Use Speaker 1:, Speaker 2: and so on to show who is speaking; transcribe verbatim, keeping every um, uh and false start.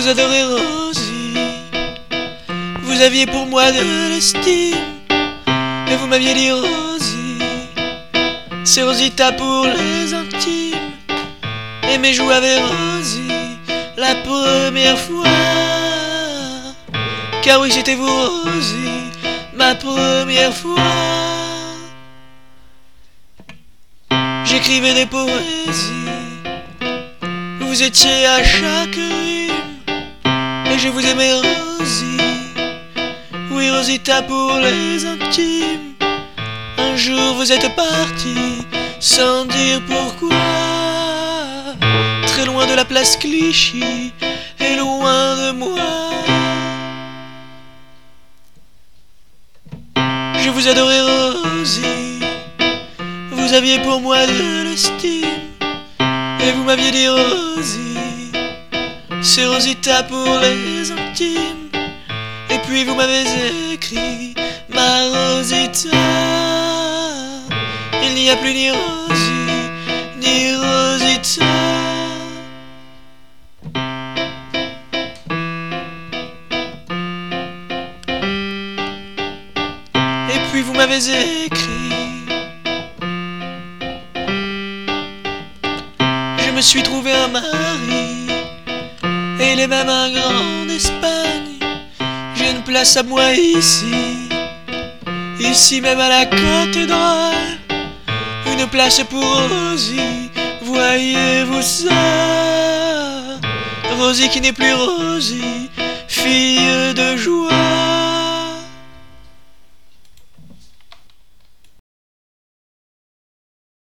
Speaker 1: adorez Rosie. Vous aviez pour moi de l'estime, et vous m'aviez dit Rosie, c'est Rosita pour les intimes. Aimé jouer avec Rosie la première fois, car oui c'était vous Rosie, ma première fois. J'écrivais des poésies, vous étiez à chaque rime, et je vous aimais Rosie, oui Rosita pour les intimes. Un jour vous êtes parti sans dire pourquoi, très loin de la place Clichy et loin de moi. Je vous adorais Rosie, vous aviez pour moi de l'estime, et vous m'aviez dit Rosie, c'est Rosita pour les intimes. Et puis vous m'avez écrit ma Rosita, il n'y a plus ni Rosie ni Rosita. Et puis vous m'avez écrit, je me suis trouvé un mari, et il est même un grand d'Espagne. J'ai une place à moi ici, ici même à la cathédrale, une place pour Rosie, voyez-vous ça? Rosie qui n'est plus Rosie, fille de joie.